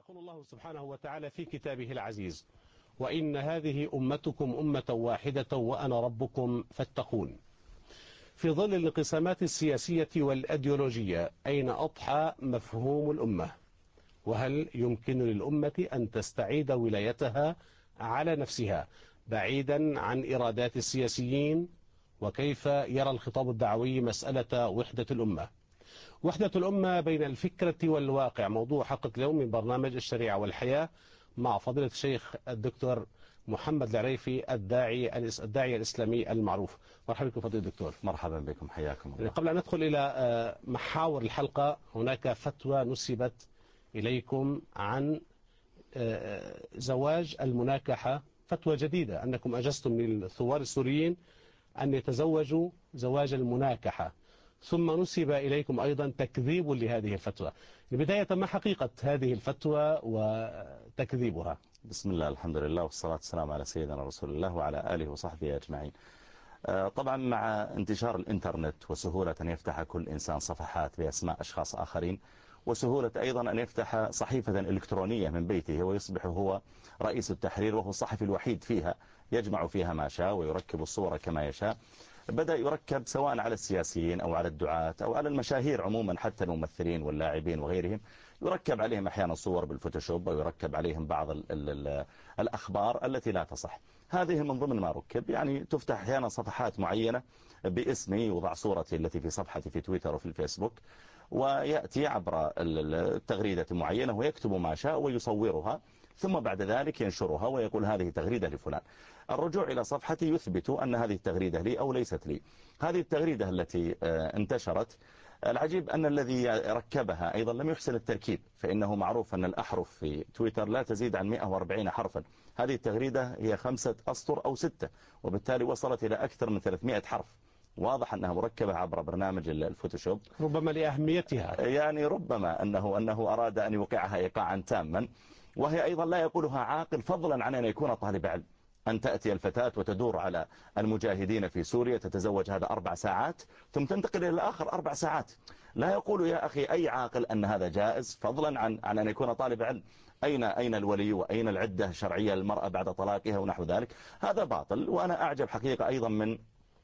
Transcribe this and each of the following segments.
يقول الله سبحانه وتعالى في كتابه العزيز: وإن هذه أمتكم أمة واحدة وأنا ربكم فاتقون. في ظل الانقسامات السياسية والأيديولوجية، أين أضحى مفهوم الأمة؟ وهل يمكن للأمة أن تستعيد ولايتها على نفسها بعيدا عن إرادات السياسيين؟ وكيف يرى الخطاب الدعوي مسألة وحدة الأمة؟ وحدة الأمة بين الفكرة والواقع موضوع حلقة اليوم من برنامج الشريعة والحياة مع فضيلة الشيخ الدكتور محمد العريفي الداعية الإسلامي المعروف. مرحبا بكم فضيلة الدكتور. مرحبا بكم، حياكم الله. قبل أن ندخل إلى محاور الحلقة، هناك فتوى نسبت إليكم عن زواج المناكحة، فتوى جديدة أنكم أجزتم للثوار السوريين أن يتزوجوا زواج المناكحة، ثم نسب إليكم أيضا تكذيب لهذه الفتوى. بداية، ما حقيقة هذه الفتوى وتكذيبها؟ بسم الله، الحمد لله، والصلاة والسلام على سيدنا رسول الله وعلى آله وصحبه أجمعين. طبعا مع انتشار الإنترنت وسهولة أن يفتح كل إنسان صفحات بأسماء أشخاص آخرين، وسهولة أيضا أن يفتح صحيفة إلكترونية من بيته ويصبح هو رئيس التحرير وهو الصحفي الوحيد فيها، يجمع فيها ما شاء ويركب الصور كما يشاء. بدأ يركب سواء على السياسيين أو على الدعاة أو على المشاهير عموما، حتى الممثلين واللاعبين وغيرهم، يركب عليهم أحيانا صور بالفوتوشوب أو يركب عليهم بعض الأخبار التي لا تصح. هذه من ضمن ما ركب، يعني تفتح أحيانا صفحات معينة باسمي، يوضع صورتي التي في صفحتي في تويتر وفي الفيسبوك، ويأتي عبر التغريدة معينة ويكتب ما شاء ويصورها، ثم بعد ذلك ينشرها ويقول هذه تغريدة لفلان. الرجوع إلى صفحتي يثبت أن هذه التغريدة لي أو ليست لي. هذه التغريدة التي انتشرت، العجيب أن الذي ركبها أيضا لم يحسن التركيب، فإنه معروف أن الأحرف في تويتر لا تزيد عن 140 حرفا. هذه التغريدة هي 5 أسطر أو 6، وبالتالي وصلت إلى أكثر من 300 حرف. واضح أنها مركبة عبر برنامج الفوتوشوب، ربما لأهميتها، يعني ربما أنه أراد أن يوقعها إيقاعا تاما. وهي أيضا لا يقولها عاقل، فضلا عن أن يكون طالب علم. أن تأتي الفتاة وتدور على المجاهدين في سوريا، تتزوج هذا 4 ساعات ثم تنتقل إلى الآخر 4 ساعات. لا يقول يا أخي أي عاقل أن هذا جائز، فضلا عن أن يكون طالب علم. أين الولي وأين العدة الشرعية للمرأة بعد طلاقها ونحو ذلك؟ هذا باطل. وأنا أعجب حقيقة أيضا من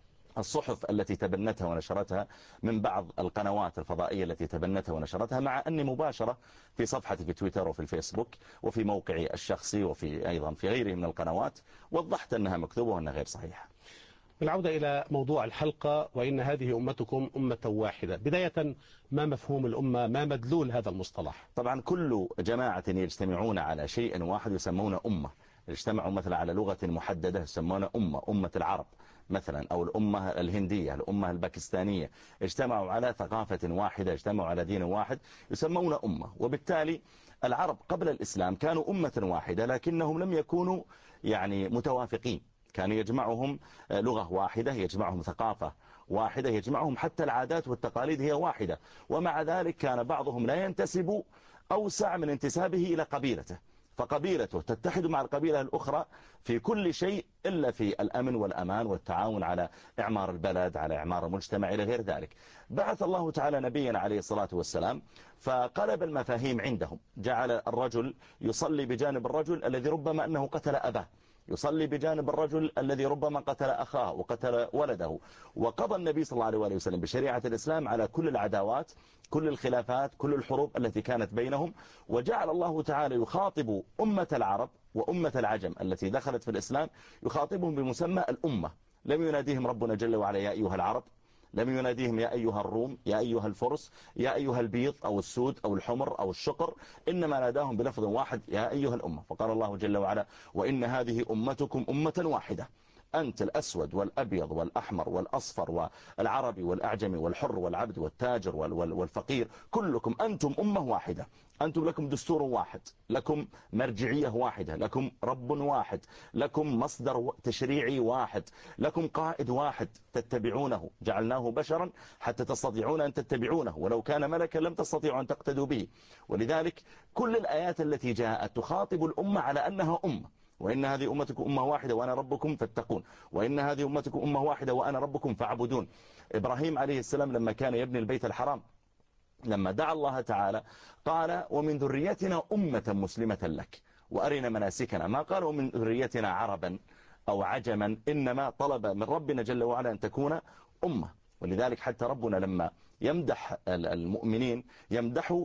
الصحف التي تبنتها ونشرتها، من بعض القنوات الفضائية التي تبنتها ونشرتها، مع أني مباشرة في صفحتي في تويتر وفي الفيسبوك وفي موقعي الشخصي وفي أيضا في غيره من القنوات وضحت أنها مكذوبة وأنها غير صحيحة. بالعودة إلى موضوع الحلقة، وإن هذه أمتكم أمة واحدة، بداية ما مفهوم الأمة؟ ما مدلول هذا المصطلح؟ طبعا كل جماعة يجتمعون على شيء واحد يسمون أمة. اجتمعوا مثلا على لغة محددة يسمون أمة العرب مثلا، أو الأمة الهندية، الأمة الباكستانية. اجتمعوا على ثقافة واحدة، اجتمعوا على دين واحد، يسمون أمة. وبالتالي العرب قبل الإسلام كانوا أمة واحدة، لكنهم لم يكونوا يعني متوافقين. كان يجمعهم لغة واحدة، يجمعهم ثقافة واحدة، يجمعهم حتى العادات والتقاليد هي واحدة. ومع ذلك كان بعضهم لا ينتسب أوسع من انتسابه إلى قبيلته، فقبيلته تتحد مع القبيلة الأخرى في كل شيء إلا في الأمن والأمان والتعاون على إعمار البلد، على إعمار المجتمع إلى غير ذلك. بعث الله تعالى نبينا عليه الصلاة والسلام فقلب المفاهيم عندهم، جعل الرجل يصلي بجانب الرجل الذي ربما أنه قتل أباه، يصلي بجانب الرجل الذي ربما قتل أخاه وقتل ولده. وقضى النبي صلى الله عليه وسلم بشريعة الإسلام على كل العداوات، كل الخلافات، كل الحروب التي كانت بينهم. وجعل الله تعالى يخاطب أمة العرب وأمة العجم التي دخلت في الإسلام، يخاطبهم بمسمى الأمة. لم يناديهم ربنا جل وعلا يا أيها العرب، لم يناديهم يا أيها الروم، يا أيها الفرس، يا أيها البيض أو السود أو الحمر أو الشقر، إنما ناداهم بلفظ واحد يا أيها الأمة. فقال الله جل وعلا وإن هذه أمتكم أمة واحدة، أنت الأسود والأبيض والأحمر والأصفر والعربي والأعجمي والحر والعبد والتاجر والفقير، كلكم أنتم أمة واحدة. أنتم لكم دستور واحد، لكم مرجعية واحدة، لكم رب واحد، لكم مصدر تشريعي واحد، لكم قائد واحد تتبعونه. جعلناه بشرا حتى تستطيعون أن تتبعونه، ولو كان ملكا لم تستطيعوا أن تقتدوا به. ولذلك كل الآيات التي جاءت تخاطب الأمة على أنها أمة. وإن هذه أمتكم أمة واحدة وأنا ربكم فاتقون، وإن هذه أمتكم أمة واحدة وأنا ربكم فاعبدون. إبراهيم عليه السلام لما كان يبني البيت الحرام لما دعا الله تعالى قال ومن ذريتنا أمة مسلمة لك وأرنا مناسكنا، ما قال ومن ذريتنا عربا أو عجما، إنما طلب من ربنا جل وعلا أن تكون أمة. ولذلك حتى ربنا لما يمدح المؤمنين يمدح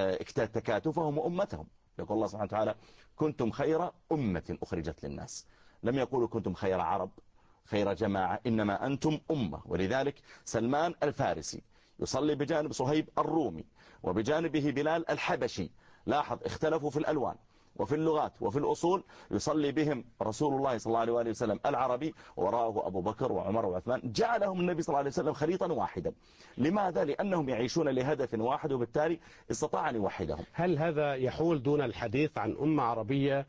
تكاتفهم وأمتهم، يقول الله سبحانه وتعالى كنتم خير أمة أخرجت للناس، لم يقولوا كنتم خير عرب خير جماعة، إنما أنتم أمة. ولذلك سلمان الفارسي يصلي بجانب صهيب الرومي وبجانبه بلال الحبشي، لاحظ اختلفوا في الألوان وفي اللغات وفي الأصول، يصلي بهم رسول الله صلى الله عليه وسلم العربي وراءه أبو بكر وعمر وعثمان، جعلهم النبي صلى الله عليه وسلم خليطا واحدا. لماذا؟ لأنهم يعيشون لهدف واحد، وبالتالي استطاع أن يوحدهم. هل هذا يحول دون الحديث عن أمة عربية؟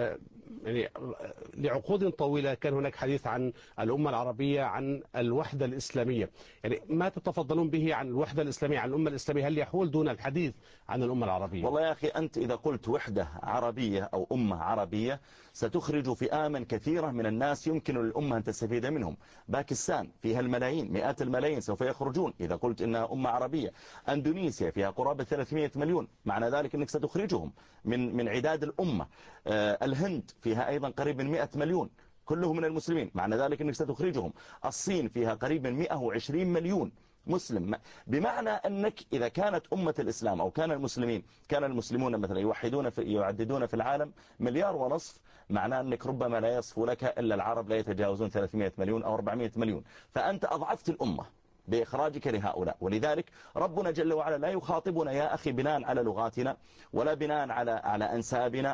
يعني لعقود طويلة كان هناك حديث عن الأمة العربية، عن الوحدة الإسلامية، يعني ما تتفضلون به عن الوحدة الإسلامية، عن الأمة الإسلامية؟ هل يحول دون الحديث عن الأمة العربية؟ والله يا أخي أنت إذا قلت وحدة عربية أو أمة عربية ستخرج فئاما كثيرة من الناس يمكن للأمة أن تستفيد منهم. باكستان فيها الملايين، مئات الملايين سوف يخرجون إذا قلت إنها أمة عربية. أندونيسيا فيها قرابة 300 مليون، معنى ذلك أنك ستخرجهم من عداد الأمة. الهند فيها أيضا قريب من 100 مليون كلهم من المسلمين، معنى ذلك أنك ستخرجهم. الصين فيها قريب من 120 مليون مسلم، بمعنى أنك إذا كانت أمة الإسلام أو كان المسلمون مثلا يعددون في العالم 1.5 مليار، معناه أنك ربما لا يصف لك إلا العرب لا يتجاوزون 300 مليون أو 400 مليون، فأنت أضعفت الأمة بإخراجك لهؤلاء. ولذلك ربنا جل وعلا لا يخاطبنا يا أخي بناء على لغاتنا ولا بناء على أنسابنا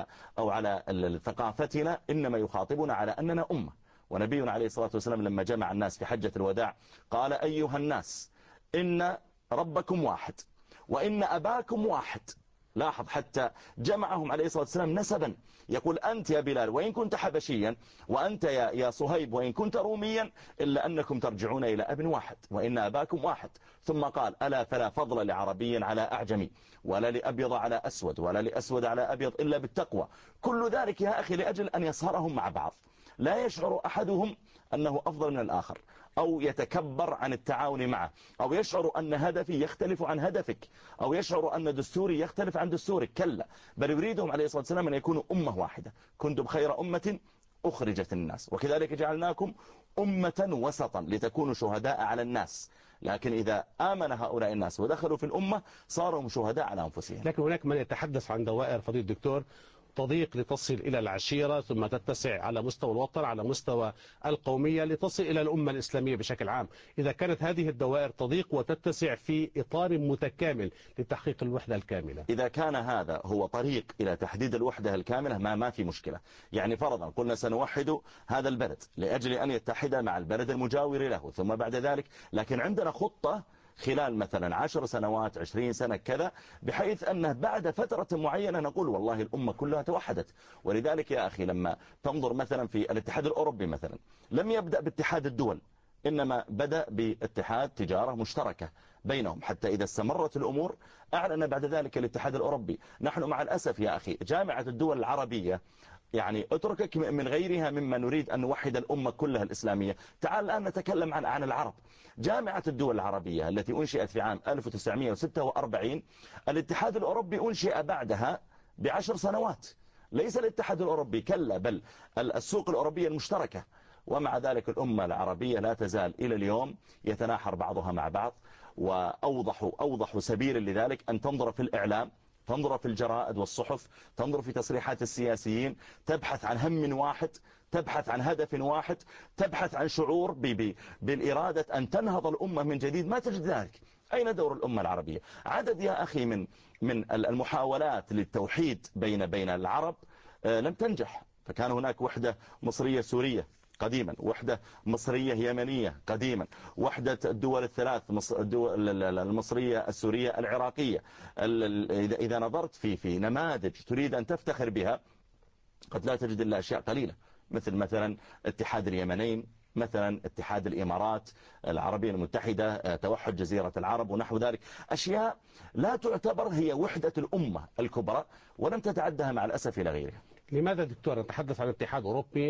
أو على ثقافتنا، إنما يخاطبنا على أننا أمة. ونبينا عليه الصلاة والسلام لما جمع الناس في حجة الوداع قال أيها الناس إن ربكم واحد وإن أباكم واحد. لاحظ حتى جمعهم عليه الصلاة والسلام نسبا، يقول أنت يا بلال وإن كنت حبشيا، وأنت يا صهيب وإن كنت روميا، إلا أنكم ترجعون إلى أب واحد وإن أباكم واحد. ثم قال ألا فلا فضل لعربي على أعجمي ولا لأبيض على أسود ولا لأسود على أبيض إلا بالتقوى. كل ذلك يا أخي لأجل أن يصهرهم مع بعض، لا يشعر أحدهم أنه أفضل من الآخر أو يتكبر عن التعاون معه، أو يشعر أن هدفي يختلف عن هدفك، أو يشعر أن دستوري يختلف عن دستورك. كلا، بل يريدهم عليه الصلاة والسلام أن يكونوا أمة واحدة. كنتم خير أمة أخرجت الناس وكذلك جعلناكم أمة وسطا لتكونوا شهداء على الناس. لكن إذا آمن هؤلاء الناس ودخلوا في الأمة صاروا شهداء على أنفسهم. لكن هناك من يتحدث عن دوائر فضيلة الدكتور تضيق لتصل إلى العشيرة، ثم تتسع على مستوى الوطن، على مستوى القومية، لتصل إلى الأمة الإسلامية بشكل عام. إذا كانت هذه الدوائر تضيق وتتسع في إطار متكامل لتحقيق الوحدة الكاملة، إذا كان هذا هو طريق إلى تحديد الوحدة الكاملة ما في مشكلة. يعني فرضا قلنا سنوحد هذا البلد لأجل أن يتحد مع البلد المجاور له، ثم بعد ذلك لكن عندنا خطة خلال مثلا 10 سنوات 20 سنة كذا، بحيث أنه بعد فترة معينة نقول والله الأمة كلها توحدت. ولذلك يا أخي لما تنظر مثلا في الاتحاد الأوروبي مثلا، لم يبدأ باتحاد الدول، إنما بدأ باتحاد تجارة مشتركة بينهم، حتى إذا استمرت الأمور أعلن بعد ذلك الاتحاد الأوروبي. نحن مع الأسف يا أخي جامعة الدول العربية، يعني اتركك من غيرها مما نريد أن نوحد الأمة كلها الإسلامية، تعال الآن نتكلم عن العرب. جامعة الدول العربية التي أنشئت في عام 1946، الاتحاد الأوروبي أنشئ بعدها ب10 سنوات. ليس الاتحاد الأوروبي، كلا، بل السوق الأوروبية المشتركة. ومع ذلك الأمة العربية لا تزال إلى اليوم يتناحر بعضها مع بعض. وأوضح سبيل لذلك أن تنظر في الإعلام، تنظر في الجرائد والصحف، تنظر في تصريحات السياسيين، تبحث عن هم واحد، تبحث عن هدف واحد، تبحث عن شعور بالإرادة أن تنهض الأمة من جديد. ما تجد ذلك. أين دور الأمة العربية؟ عدد يا أخي من المحاولات للتوحيد بين العرب لم تنجح. فكان هناك وحدة مصرية سورية قديما، وحدة مصرية يمنية قديما، وحدة الدول الثلاث، المصرية السورية العراقية. إذا نظرت في نماذج تريد أن تفتخر بها قد لا تجد إلا أشياء قليلة، مثلا اتحاد اليمنين، مثلا اتحاد الإمارات العربية المتحدة، توحد جزيرة العرب ونحو ذلك. أشياء لا تعتبر هي وحدة الأمة الكبرى ولم تتعدها مع الأسف إلى غيرها. لماذا دكتور نتحدث عن اتحاد أوروبي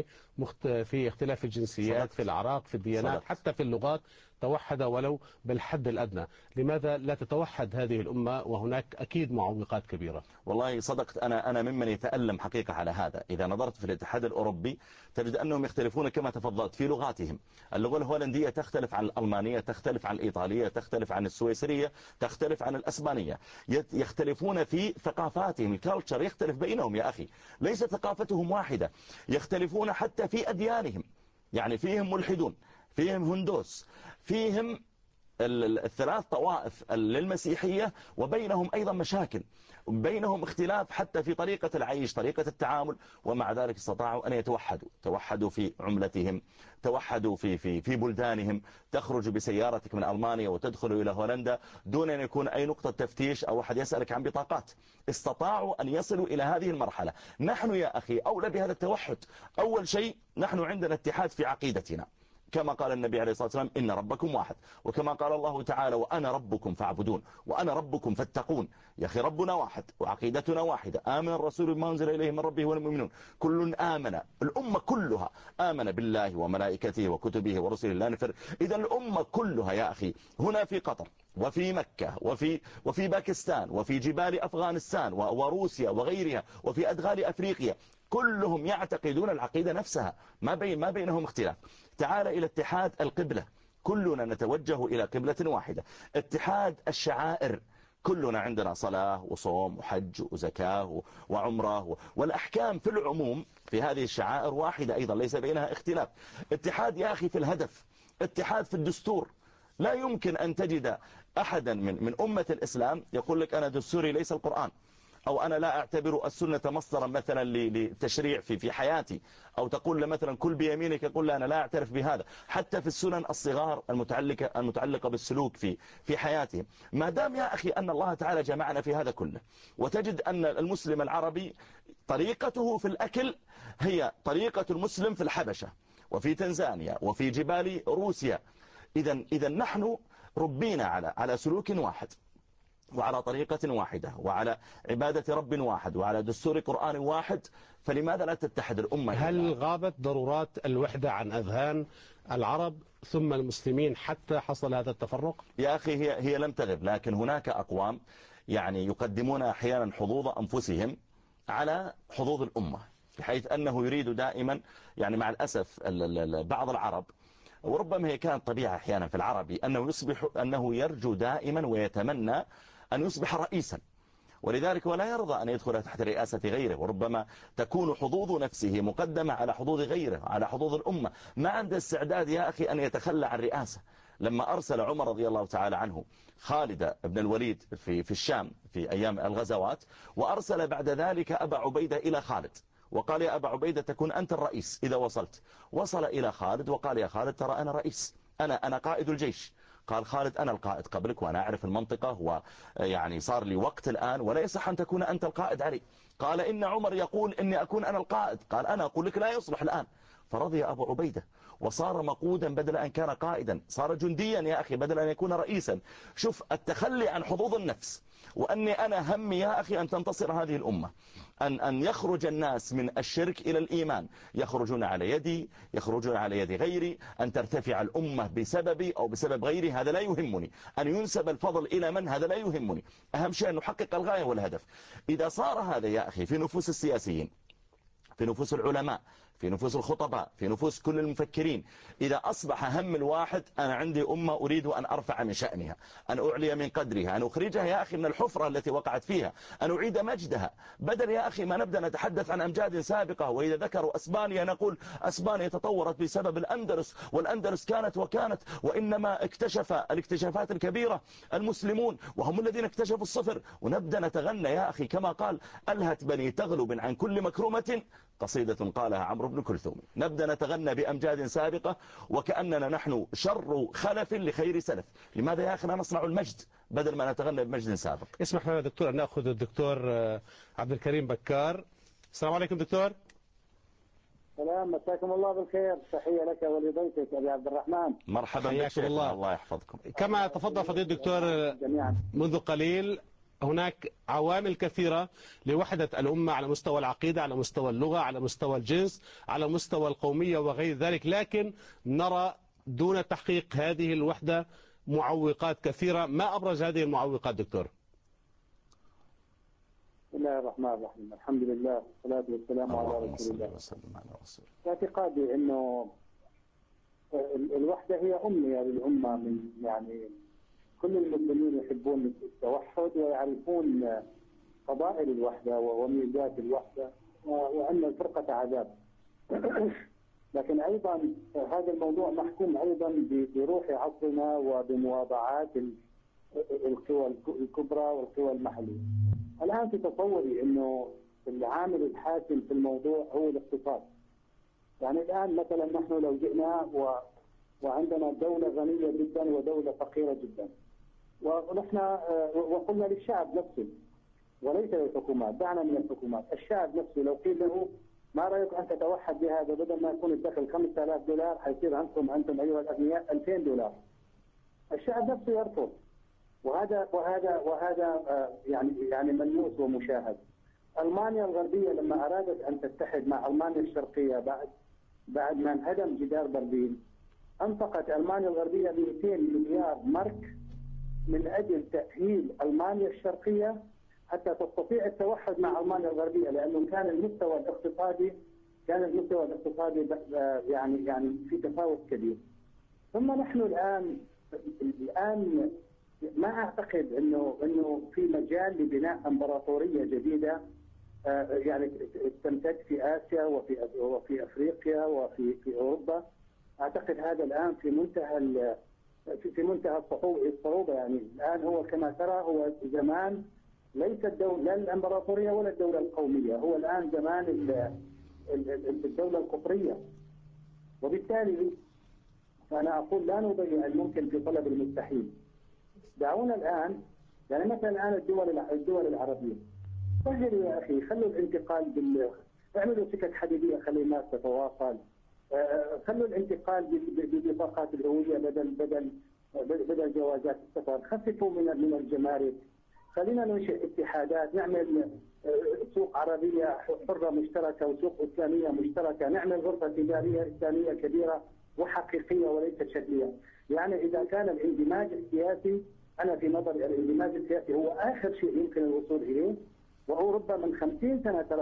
في اختلاف الجنسيات، صدقت. في الأعراق، في الديانات، صدقت. حتى في اللغات توحد ولو بالحد الأدنى؟ لماذا لا تتوحد هذه الأمة وهناك أكيد معوقات كبيرة؟ والله صدقت. أنا ممن يتألم حقيقة على هذا. إذا نظرت في الاتحاد الأوروبي تجد أنهم يختلفون كما تفضلت في لغاتهم. اللغة الهولندية تختلف عن الألمانية، تختلف عن الإيطالية، تختلف عن السويسرية، تختلف عن الأسبانية. يختلفون في ثقافاتهم، الكالتشر يختلف بينهم يا أخي، ليست ثقافتهم واحدة. يختلفون حتى في أديانهم، يعني فيهم ملحدون، فيهم هندوس، فيهم الثلاث طوائف للمسيحية، وبينهم أيضا مشاكل، بينهم اختلاف حتى في طريقة العيش، طريقة التعامل. ومع ذلك استطاعوا أن توحدوا في عملتهم، توحدوا في بلدانهم. تخرج بسيارتك من ألمانيا وتدخل إلى هولندا دون أن يكون أي نقطة تفتيش أو أحد يسألك عن بطاقات. استطاعوا أن يصلوا إلى هذه المرحلة. نحن يا أخي أولى بهذا التوحد. أول شيء نحن عندنا اتحاد في عقيدتنا، كما قال النبي عليه الصلاة والسلام إن ربكم واحد، وكما قال الله تعالى وأنا ربكم فاعبدون وأنا ربكم فاتقون. يا أخي ربنا واحد وعقيدتنا واحدة. آمن الرسول بما أنزل إليه من ربه والمؤمنون كل آمن، الأمة كلها آمن بالله وملائكته وكتبه ورسله لا نفرق. إذا الأمة كلها يا أخي هنا في قطر وفي مكة وفي باكستان وفي جبال أفغانستان وروسيا وغيرها وفي أدغال أفريقيا، كلهم يعتقدون العقيدة نفسها، ما بينهم اختلاف. تعال إلى اتحاد القبلة، كلنا نتوجه إلى قبلة واحدة. اتحاد الشعائر، كلنا عندنا صلاة وصوم وحج وزكاة وعمرة، والأحكام في العموم في هذه الشعائر واحدة أيضا، ليس بينها اختلاف. اتحاد يا أخي في الهدف، اتحاد في الدستور. لا يمكن أن تجد أحدا من أمة الإسلام يقول لك أنا دستوري ليس القرآن، أو أنا لا أعتبر السنة مصدرا مثلا للتشريع في حياتي، أو تقول له مثلا كل بيمينك، يقول له أنا لا أعترف بهذا. حتى في السنن الصغار المتعلقة بالسلوك في حياتهم. ما دام يا أخي أن الله تعالى جمعنا في هذا كله، وتجد أن المسلم العربي طريقته في الأكل هي طريقة المسلم في الحبشة وفي تنزانيا وفي جبال روسيا. إذا نحن ربينا على سلوك واحد، وعلى طريقة واحدة، وعلى عبادة رب واحد، وعلى دستور قرآن واحد. فلماذا لا تتحد الأمة؟ هل غابت ضرورات الوحدة عن أذهان العرب ثم المسلمين حتى حصل هذا التفرق؟ يا أخي هي لم تغب، لكن هناك أقوام يعني يقدمون أحيانا حظوظ أنفسهم على حظوظ الأمة، بحيث أنه يريد دائما، يعني مع الأسف بعض العرب، وربما هي كانت طبيعة أحيانا في العربي، أنه يرجو دائما ويتمنى أن يصبح رئيسا، ولذلك ولا يرضى أن يدخل تحت رئاسة غيره، وربما تكون حظوظ نفسه مقدمة على حظوظ غيره، على حظوظ الأمة. ما عنده استعداد يا أخي أن يتخلى عن رئاسة. لما أرسل عمر رضي الله تعالى عنه خالد بن الوليد في الشام في أيام الغزوات، وأرسل بعد ذلك أبا عبيدة إلى خالد، وقال يا أبا عبيدة تكون أنت الرئيس إذا وصلت. وصل إلى خالد وقال يا خالد ترى أنا رئيس، أنا قائد الجيش. قال خالد أنا القائد قبلك وأنا أعرف المنطقة، ويعني صار لي وقت الآن ولا يصح أن تكون أنت القائد علي. قال إن عمر يقول إني أكون أنا القائد. قال أنا أقول لك لا يصلح الآن. فرضي أبو عبيدة وصار مقودا بدل أن كان قائدا، صار جنديا يا أخي بدل أن يكون رئيسا. شوف التخلي عن حظوظ النفس، وأني أنا همي يا أخي أن تنتصر هذه الأمة، أن يخرج الناس من الشرك إلى الإيمان، يخرجون على يدي، يخرجون على يد غيري، أن ترتفع الأمة بسببي أو بسبب غيري، هذا لا يهمني. أن ينسب الفضل إلى من، هذا لا يهمني. أهم شيء أن نحقق الغاية والهدف. إذا صار هذا يا أخي في نفوس السياسيين، في نفوس العلماء، في نفوس الخطباء، في نفوس كل المفكرين، إذا أصبح هم الواحد أنا عندي أمة أريد أن أرفع من شأنها، أن أعلي من قدرها، أن أخرجها يا أخي من الحفرة التي وقعت فيها، أن أعيد مجدها، بدل يا أخي ما نبدأ نتحدث عن أمجاد سابقة. وإذا ذكروا أسبانيا نقول أسبانيا تطورت بسبب الأندلس، والأندلس كانت وإنما اكتشف الاكتشافات الكبيرة المسلمون، وهم الذين اكتشفوا الصفر. ونبدأ نتغنى يا أخي كما قال ألهت بني تغلب عن كل مكرمة قصيدة قالها عمرو بن كلثوم. نبدأ نتغنى بأمجاد سابقة وكأننا نحن شر خلف لخير سلف. لماذا يا أخي لا نصنع المجد بدل ما نتغنى بمجد سابق؟ اسمح لنا دكتور أن نأخذ الدكتور عبد الكريم بكار. السلام عليكم دكتور. سلام، مساكم الله بالخير. تحية لك ولضيفك أبي عبد الرحمن. مرحبا بك شيخنا، الله يحفظكم. كما تفضل فضيلة الدكتور منذ قليل، هناك عوامل كثيرة لوحدة الأمة على مستوى العقيدة، على مستوى اللغة، على مستوى الجنس، على مستوى القومية وغير ذلك، لكن نرى دون تحقيق هذه الوحدة معوقات كثيرة. ما أبرز هذه المعوقات دكتور؟ بسم الله الرحمن الرحيم، الحمد لله والصلاة والسلام على رسول الله. اعتقادي أنه الوحدة هي أمنية للأمة، من يعني كل المسلمين يحبون التوحد ويعرفون فضائل الوحدة وميزات الوحدة، وأن الفرقة عذاب. لكن أيضا هذا الموضوع محكوم أيضا بروح عصرنا وبمواضعات القوى الكبرى والقوى المحلية. الآن في تصوري أنه العامل الحاسم في الموضوع هو الاقتصاد. يعني الآن مثلا نحن لو جئنا وعندنا دولة غنية جدا ودولة فقيرة جدا، ونحن وقلنا للشعب نفسه وليس للحكومات، دعنا من الحكومات، الشعب نفسه لو قيل له ما رأيك أن تتوحد بهذا، بدل ما يكون الدخل 5000 دولار حيصير عندكم أنتم أيها الأغنياء 2000 دولار، الشعب نفسه يرفض. وهذا يعني ملموس ومشاهد. ألمانيا الغربية لما أرادت أن تتحد مع ألمانيا الشرقية بعد ما انهدم جدار برلين، أنفقت ألمانيا الغربية 200 مليار مارك من أجل تأهيل ألمانيا الشرقية حتى تستطيع التوحد مع ألمانيا الغربية، لأنه كان المستوى الاقتصادي يعني في تفاوت كبير. ثم نحن الآن ما أعتقد أنه في مجال لبناء إمبراطورية جديدة يعني تمتد في آسيا وفي أفريقيا وفي أوروبا. أعتقد هذا الآن في منتهى الصعوبة. يعني الآن هو كما ترى هو زمان ليس لا الإمبراطورية ولا الدولة القومية، هو الآن زمان الدولة القطرية. وبالتالي فأنا أقول لا نضيع الممكن في طلب المستحيل. دعونا الآن يعني مثلا الآن الدول العربية سهلوا يا أخي، خلوا الانتقال اعملوا سكك حديدية خلي الناس تتواصل، خلوا الانتقال ببطاقات الهوية بدل جوازات السفر، خففوا من الجمارك، خلينا ننشئ اتحادات، نعمل سوق عربية حرة مشتركة وسوق إسلامية مشتركة، نعمل غرفة تجارية إسلامية كبيرة وحقيقية وليست شكلية. يعني إذا كان الاندماج السياسي، أنا في نظري الاندماج السياسي هو آخر شيء يمكن الوصول إليه. وأوروبا من 50 سنة ترى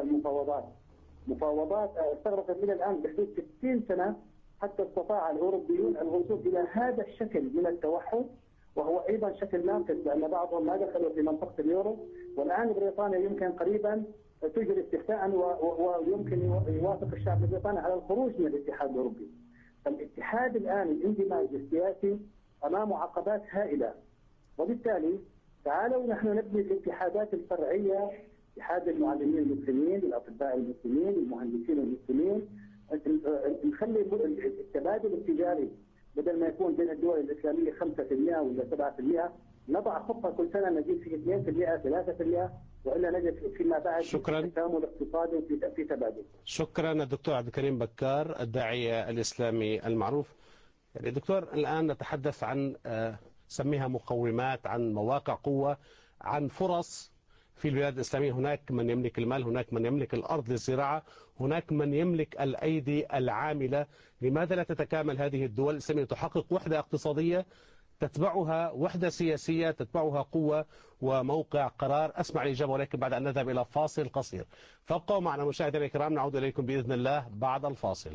مفاوضات استغرقت إلى الآن بحدود 60 سنة حتى استطاع الأوروبيون الوصول إلى هذا الشكل من التوحد، وهو أيضا شكل ناقص لأن بعضهم ما دخلوا في منطقة اليورو. والآن بريطانيا يمكن قريبا تجري استفتاء ويمكن يوافق الشعب البريطاني على الخروج من الاتحاد الأوروبي. فالاتحاد الآن الاندماج السياسي أمامه عقبات هائلة، وبالتالي تعالوا نحن نبني الاتحادات الفرعية، اتحاد المعلمين المسلمين، الأطباء المسلمين، المهندسين المسلمين، نخلي التبادل التجاري بدل ما يكون بين الدول الإسلامية 5% ولا 7%، نضع خطة كل سنة نزيد فيه 2% 3%، وإلا نجد فيما بعد تكامل اقتصادي في تبادل. شكرا الدكتور عبد الكريم بكار الداعية الإسلامي المعروف. يعني دكتور الآن نتحدث عن سميها مقومات، عن مواقع قوة، عن فرص في البلاد الإسلامية. هناك من يملك المال، هناك من يملك الأرض للزراعة، هناك من يملك الأيدي العاملة. لماذا لا تتكامل هذه الدول الإسلامية تحقق وحدة اقتصادية تتبعها وحدة سياسية، تتبعها قوة وموقع قرار؟ أسمع الإجابة ولكن بعد أن نذهب إلى فاصل قصير. فابقوا معنا مشاهدينا الكرام، نعود إليكم بإذن الله بعد الفاصل.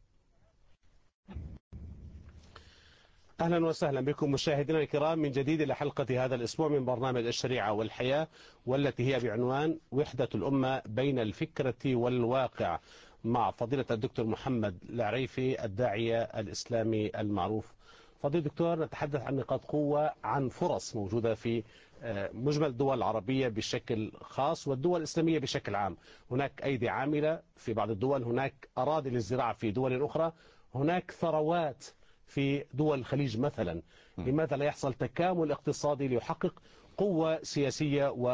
أهلا وسهلا بكم مشاهدينا الكرام من جديد إلى حلقة هذا الأسبوع من برنامج الشريعة والحياة، والتي هي بعنوان وحدة الأمة بين الفكرة والواقع، مع فضيلة الدكتور محمد العريفي الداعية الإسلامي المعروف. فضيلة الدكتور، نتحدث عن نقاط قوة، عن فرص موجودة في مجمل الدول العربية بشكل خاص والدول الإسلامية بشكل عام. هناك أيدي عاملة في بعض الدول، هناك أراضي للزراعة في دول أخرى، هناك ثروات في دول الخليج مثلا. لماذا لا يحصل تكامل اقتصادي ليحقق قوة سياسية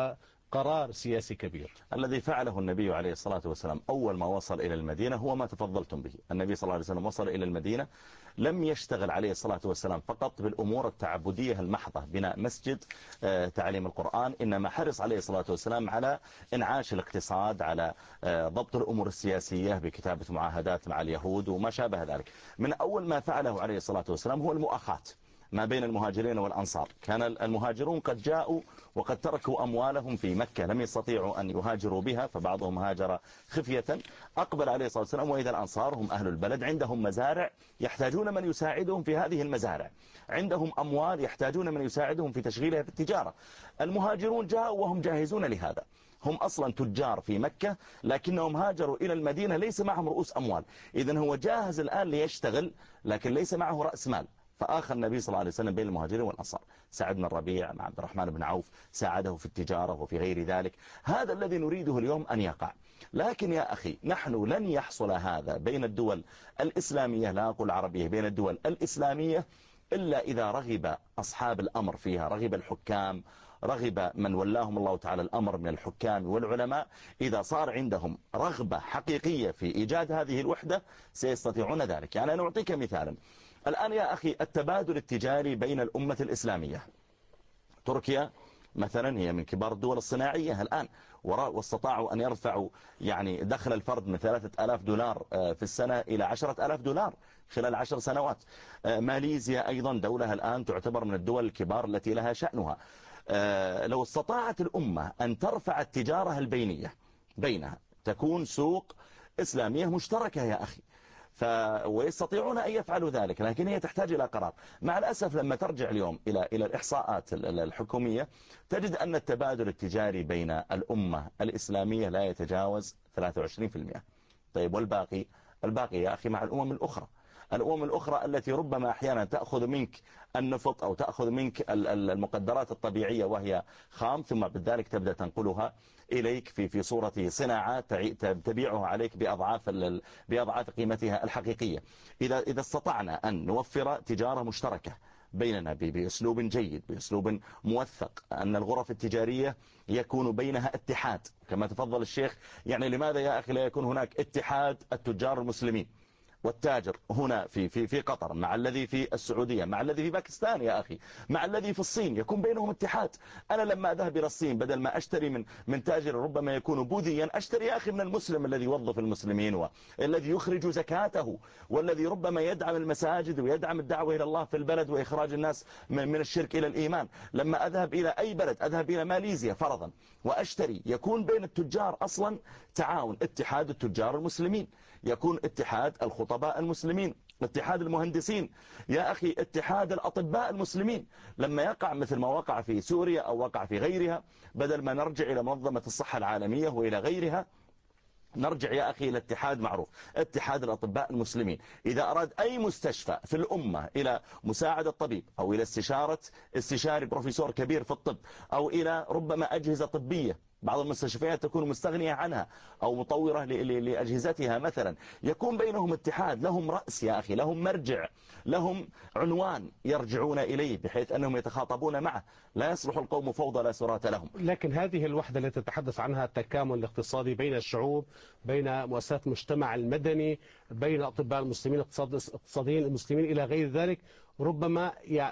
قرار سياسي كبير. الذي فعله النبي عليه الصلاة والسلام أول ما وصل إلى المدينة هو ما تفضلتم به. النبي صلى الله عليه وسلم وصل إلى المدينة لم يشتغل عليه الصلاة والسلام فقط بالأمور التعبدية المحضة، بناء مسجد، تعليم القرآن، إنما حرص عليه الصلاة والسلام على إنعاش الاقتصاد، على ضبط الأمور السياسية بكتابة معاهدات مع اليهود وما شابه ذلك. من أول ما فعله عليه الصلاة والسلام هو المؤاخاة ما بين المهاجرين والأنصار. كان المهاجرون قد جاءوا وقد تركوا أموالهم في مكة، لم يستطيعوا أن يهاجروا بها، فبعضهم هاجر خفية. أقبل عليه الصلاة والسلام وإذا الأنصار هم أهل البلد، عندهم مزارع يحتاجون من يساعدهم في هذه المزارع، عندهم أموال يحتاجون من يساعدهم في تشغيلها في التجارة. المهاجرون جاءوا وهم جاهزون لهذا، هم أصلا تجار في مكة لكنهم هاجروا إلى المدينة ليس معهم رؤوس أموال، إذن هو جاهز الآن ليشتغل لكن ليس معه رأس مال. فآخى النبي صلى الله عليه وسلم بين المهاجرين والأنصار. سعد بن الربيع مع عبد الرحمن بن عوف ساعده في التجارة وفي غير ذلك. هذا الذي نريده اليوم أن يقع. لكن يا أخي نحن لن يحصل هذا بين الدول الإسلامية، لا أقول العربية، بين الدول الإسلامية، إلا إذا رغب أصحاب الأمر فيها، رغب الحكام، رغب من ولاهم الله تعالى الأمر من الحكام والعلماء. إذا صار عندهم رغبة حقيقية في إيجاد هذه الوحدة سيستطيعون ذلك. يعني أنا أعطيك مثالا الآن يا أخي، التبادل التجاري بين الأمة الإسلامية، تركيا مثلا هي من كبار الدول الصناعية الآن، واستطاعوا أن يرفعوا يعني دخل الفرد من 3000 دولار في السنة إلى 10,000 دولار خلال 10 سنوات. ماليزيا أيضا دولة الآن تعتبر من الدول الكبار التي لها شأنها. لو استطاعت الأمة أن ترفع التجارة البينية بينها، تكون سوق إسلامية مشتركة يا أخي، ويستطيعون أن يفعلوا ذلك، لكن هي تحتاج إلى قرار. مع الأسف لما ترجع اليوم إلى الإحصاءات الحكومية تجد أن التبادل التجاري بين الأمة الإسلامية لا يتجاوز 23%. طيب والباقي؟ الباقي يا أخي مع الأمم الأخرى، الأمم الأخرى التي ربما أحيانا تأخذ منك النفط أو تأخذ منك المقدرات الطبيعية وهي خام، ثم بالذلك تبدأ تنقلها إليك في صورة صناعات تبيعها عليك بأضعاف قيمتها الحقيقية. إذا استطعنا أن نوفر تجارة مشتركة بيننا بأسلوب جيد، بأسلوب موثق، أن الغرف التجارية يكون بينها اتحاد كما تفضل الشيخ. يعني لماذا يا أخي لا يكون هناك اتحاد التجار المسلمين والتاجر هنا في قطر مع الذي في السعودية مع الذي في باكستان يا أخي مع الذي في الصين، يكون بينهم اتحاد. أنا لما أذهب إلى الصين بدل ما أشتري من تاجر ربما يكون بوذيا، أشتري يا أخي من المسلم الذي يوظف المسلمين والذي يخرج زكاته والذي ربما يدعم المساجد ويدعم الدعوة إلى الله في البلد وإخراج الناس من الشرك إلى الإيمان. لما أذهب إلى أي بلد، أذهب إلى ماليزيا فرضا وأشتري، يكون بين التجار أصلا تعاون، اتحاد التجار المسلمين، يكون اتحاد الخطباء المسلمين، اتحاد المهندسين يا أخي، اتحاد الأطباء المسلمين. لما يقع مثل ما وقع في سوريا أو وقع في غيرها، بدل ما نرجع إلى منظمة الصحة العالمية وإلى غيرها، نرجع يا أخي إلى اتحاد معروف، اتحاد الأطباء المسلمين. إذا أراد أي مستشفى في الأمة إلى مساعدة طبيب أو إلى استشاري بروفيسور كبير في الطب أو إلى ربما أجهزة طبية، بعض المستشفيات تكون مستغنية عنها أو مطورة لأجهزتها مثلا، يكون بينهم اتحاد، لهم رأس يا أخي، لهم مرجع، لهم عنوان يرجعون إليه بحيث أنهم يتخاطبون معه. لا يصلح القوم فوضى لا سراة لهم. لكن هذه الوحدة التي تتحدث عنها، التكامل الاقتصادي بين الشعوب، بين مؤسسات المجتمع المدني، بين أطباء المسلمين، اقتصاديين المسلمين إلى غير ذلك، ربما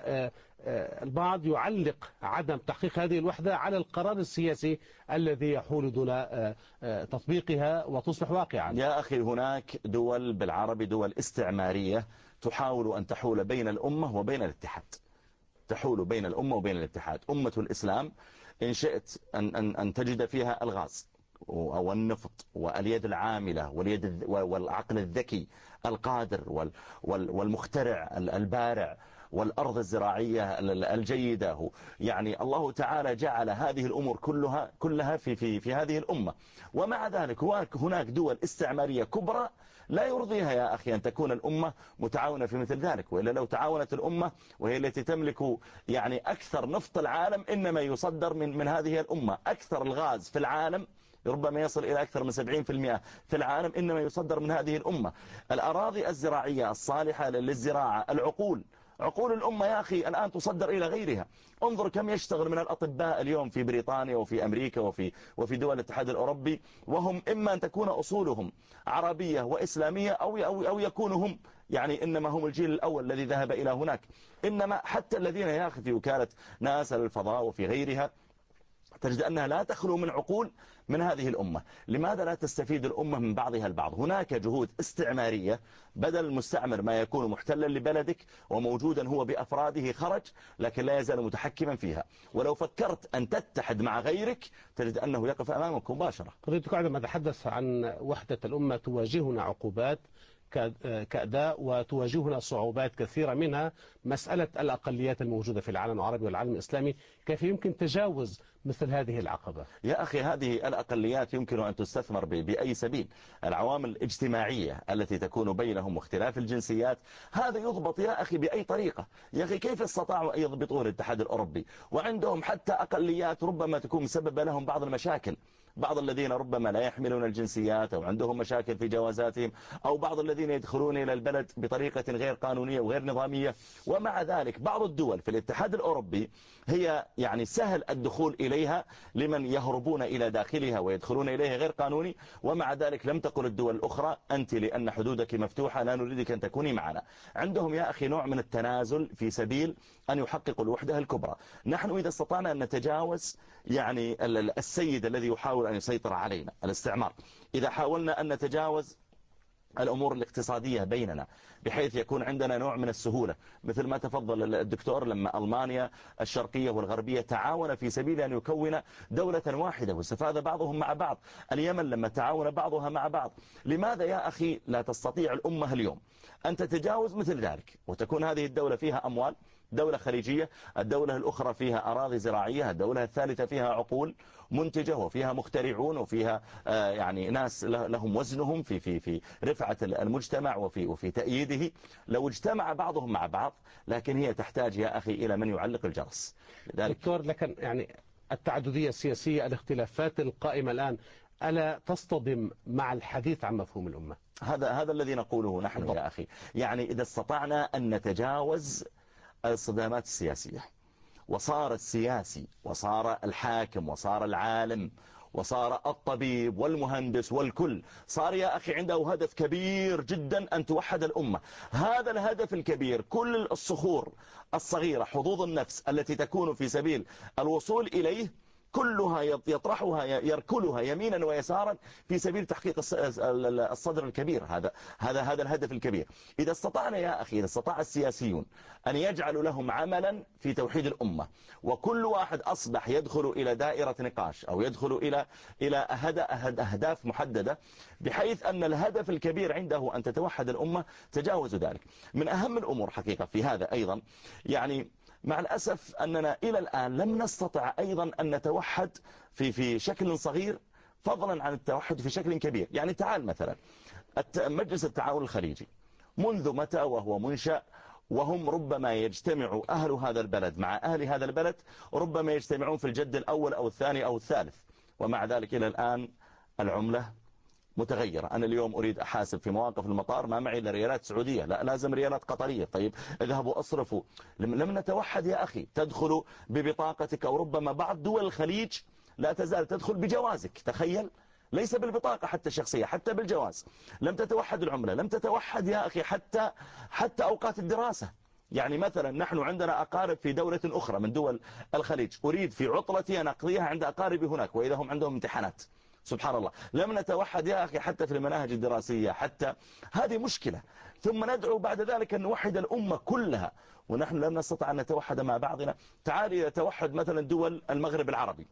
البعض يعلق عدم تحقيق هذه الوحدة على القرار السياسي الذي يحول دون تطبيقها وتصبح واقعا. يا أخي هناك دول بالعربي، دول استعمارية تحاول أن تحول بين الأمة وبين الاتحاد، تحول بين الأمة وبين الاتحاد. أمة الإسلام إن شئت أن تجد فيها الغاز أو النفط واليد العاملة والعقل الذكي القادر والمخترع البارع والأرض الزراعية الجيدة. يعني الله تعالى جعل هذه الأمور كلها في هذه الأمة، ومع ذلك هناك دول استعمارية كبرى لا يرضيها يا أخي أن تكون الأمة متعاونة في مثل ذلك. وإلا لو تعاونت الأمة وهي التي تملك يعني أكثر نفط العالم إنما يصدر من هذه الأمة، أكثر الغاز في العالم ربما يصل إلى أكثر من 70% في العالم إنما يصدر من هذه الأمة. الأراضي الزراعية الصالحة للزراعة، العقول عقول الأمة يا أخي الآن تصدر إلى غيرها. انظر كم يشتغل من الأطباء اليوم في بريطانيا وفي أمريكا وفي دول الاتحاد الأوروبي، وهم إما أن تكون أصولهم عربية وإسلامية أو يكونوا هم يعني إنما هم الجيل الأول الذي ذهب إلى هناك. إنما حتى الذين يا أخي في وكالة ناسا للفضاء وفي غيرها تجد أنها لا تخلو من عقول من هذه الأمة. لماذا لا تستفيد الأمة من بعضها البعض؟ هناك جهود استعمارية، بدل المستعمر ما يكون محتلا لبلدك وموجودا هو بأفراده خرج، لكن لا يزال متحكما فيها. ولو فكرت أن تتحد مع غيرك تجد أنه يقف أمامك مباشرة. قضيتك عندما تحدث عن وحدة الأمة تواجهنا عقوبات كأداء وتواجهنا صعوبات كثيرة، منها مسألة الأقليات الموجودة في العالم العربي والعالم الإسلامي. كيف يمكن تجاوز مثل هذه العقبة؟ يا أخي هذه الأقليات يمكن أن تستثمر بأي سبيل. العوامل الاجتماعية التي تكون بينهم واختلاف الجنسيات هذا يضبط يا أخي بأي طريقة. يا أخي كيف استطاعوا أن يضبطوه الاتحاد الأوروبي وعندهم حتى أقليات ربما تكون مسببة لهم بعض المشاكل؟ بعض الذين ربما لا يحملون الجنسيات أو عندهم مشاكل في جوازاتهم، أو بعض الذين يدخلون إلى البلد بطريقة غير قانونية وغير نظامية. ومع ذلك بعض الدول في الاتحاد الأوروبي هي يعني سهل الدخول إليها لمن يهربون إلى داخلها ويدخلون إليها غير قانوني. ومع ذلك لم تقل الدول الأخرى أنت لأن حدودك مفتوحة لا نريدك أن تكوني معنا. عندهم يا أخي نوع من التنازل في سبيل أن يحققوا الوحدة الكبرى. نحن إذا استطعنا أن نتجاوز يعني السيد الذي يحاول أن يسيطر علينا، الاستعمار، إذا حاولنا أن نتجاوز الأمور الاقتصادية بيننا بحيث يكون عندنا نوع من السهولة، مثل ما تفضل الدكتور لما ألمانيا الشرقية والغربية تعاون في سبيل أن يكون دولة واحدة واستفاد بعضهم مع بعض. اليمن لما تعاون بعضها مع بعض. لماذا يا أخي لا تستطيع الأمة اليوم أن تتجاوز مثل ذلك وتكون هذه الدولة فيها أموال، دولة خليجية، الدولة الأخرى فيها أراضي زراعية، الدولة الثالثة فيها عقول منتجة وفيها مخترعون وفيها يعني ناس لهم وزنهم في رفعة المجتمع وفي تأييده. لو اجتمع بعضهم مع بعض، لكن هي تحتاج يا أخي إلى من يعلق الجرس. دكتور، لكن يعني التعددية السياسية، الاختلافات القائمة الآن، ألا تصطدم مع الحديث عن مفهوم الأمة؟ هذا الذي نقوله نحن يا أخي. يعني إذا استطعنا أن نتجاوز الصدامات السياسية وصار السياسي وصار الحاكم وصار العالم وصار الطبيب والمهندس والكل صار يا أخي عنده هدف كبير جدا أن توحد الأمة. هذا الهدف الكبير كل الصخور الصغيرة حظوظ النفس التي تكون في سبيل الوصول إليه كلها يطرحها يركلها يمينا ويسارا في سبيل تحقيق الصدر الكبير. هذا الهدف الكبير. إذا استطعنا يا أخي، إذا استطاع السياسيون أن يجعلوا لهم عملا في توحيد الأمة، وكل واحد أصبح يدخل إلى دائرة نقاش أو يدخل إلى أهداف محددة بحيث أن الهدف الكبير عنده أن تتوحد الأمة، تجاوزوا ذلك. من أهم الأمور حقيقة في هذا أيضا، يعني مع الأسف أننا إلى الآن لم نستطع أيضا أن نتوحد في شكل صغير فضلا عن التوحد في شكل كبير. يعني تعال مثلا مجلس التعاون الخليجي منذ متى وهو منشأ، وهم ربما يجتمع أهل هذا البلد مع أهل هذا البلد، وربما يجتمعون في الجد الأول أو الثاني أو الثالث، ومع ذلك إلى الآن العملة متغيرة. أنا اليوم أريد أحاسب في مواقف المطار ما معي إلا ريالات سعودية، لا لازم ريالات قطرية. طيب اذهبوا أصرفوا. لم نتوحد يا أخي. تدخل ببطاقتك، أو ربما بعض دول الخليج لا تزال تدخل بجوازك. تخيل، ليس بالبطاقة حتى الشخصية، حتى بالجواز. لم تتوحد العملة، لم تتوحد يا أخي حتى أوقات الدراسة. يعني مثلا نحن عندنا أقارب في دولة أخرى من دول الخليج، أريد في عطلتي أن أقضيها عند أقاربي هناك وإذا هم عندهم امتحانات. سبحان الله، لم نتوحد يا أخي حتى في المناهج الدراسية. حتى هذه مشكلة. ثم ندعو بعد ذلك أن نوحد الأمة كلها ونحن لم نستطع أن نتوحد مع بعضنا. تعالي يتوحد مثلا دول المغرب العربي،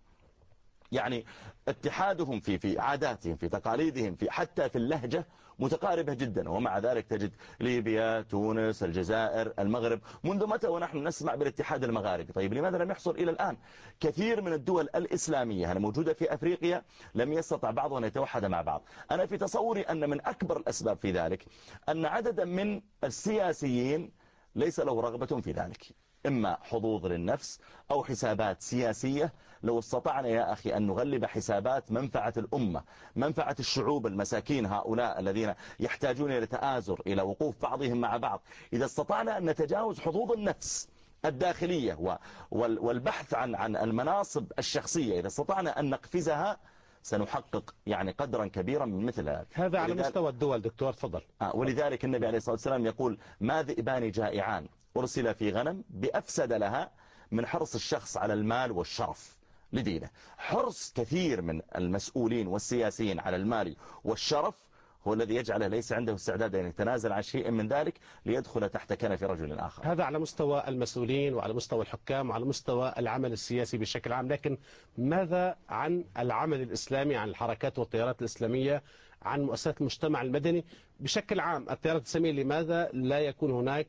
يعني اتحادهم في عاداتهم في تقاليدهم حتى في اللهجة متقاربة جدا، ومع ذلك تجد ليبيا، تونس، الجزائر، المغرب منذ متى ونحن نسمع بالاتحاد المغاربي. طيب لماذا لم يحصل إلى الآن؟ كثير من الدول الإسلامية الموجودة في أفريقيا لم يستطع بعضها أن يتوحد مع بعض. أنا في تصوري أن من أكبر الأسباب في ذلك أن عددا من السياسيين ليس له رغبة في ذلك، إما حظوظ للنفس أو حسابات سياسية. لو استطعنا يا أخي أن نغلب حسابات منفعة الأمة، منفعة الشعوب المساكين هؤلاء الذين يحتاجون إلى تآزر، إلى وقوف بعضهم مع بعض، إذا استطعنا أن نتجاوز حظوظ النفس الداخلية والبحث عن المناصب الشخصية، إذا استطعنا أن نقفزها سنحقق يعني قدرا كبيرا من مثل هذا. هذا على مستوى الدول. دكتور تفضل. ولذلك النبي عليه الصلاة والسلام يقول: ما ذئبان جائعان أرسل في غنم بأفسد لها من حرص الشخص على المال والشرف لدينه. حرص كثير من المسؤولين والسياسيين على المال والشرف هو الذي يجعله ليس عنده استعداد أن يتنازل عن شيء من ذلك ليدخل تحت كنف رجل آخر. هذا على مستوى المسؤولين وعلى مستوى الحكام وعلى مستوى العمل السياسي بشكل عام. لكن ماذا عن العمل الإسلامي، عن الحركات والتيارات الإسلامية، عن مؤسسات المجتمع المدني بشكل عام؟ التيارات الإسلامية لماذا لا يكون هناك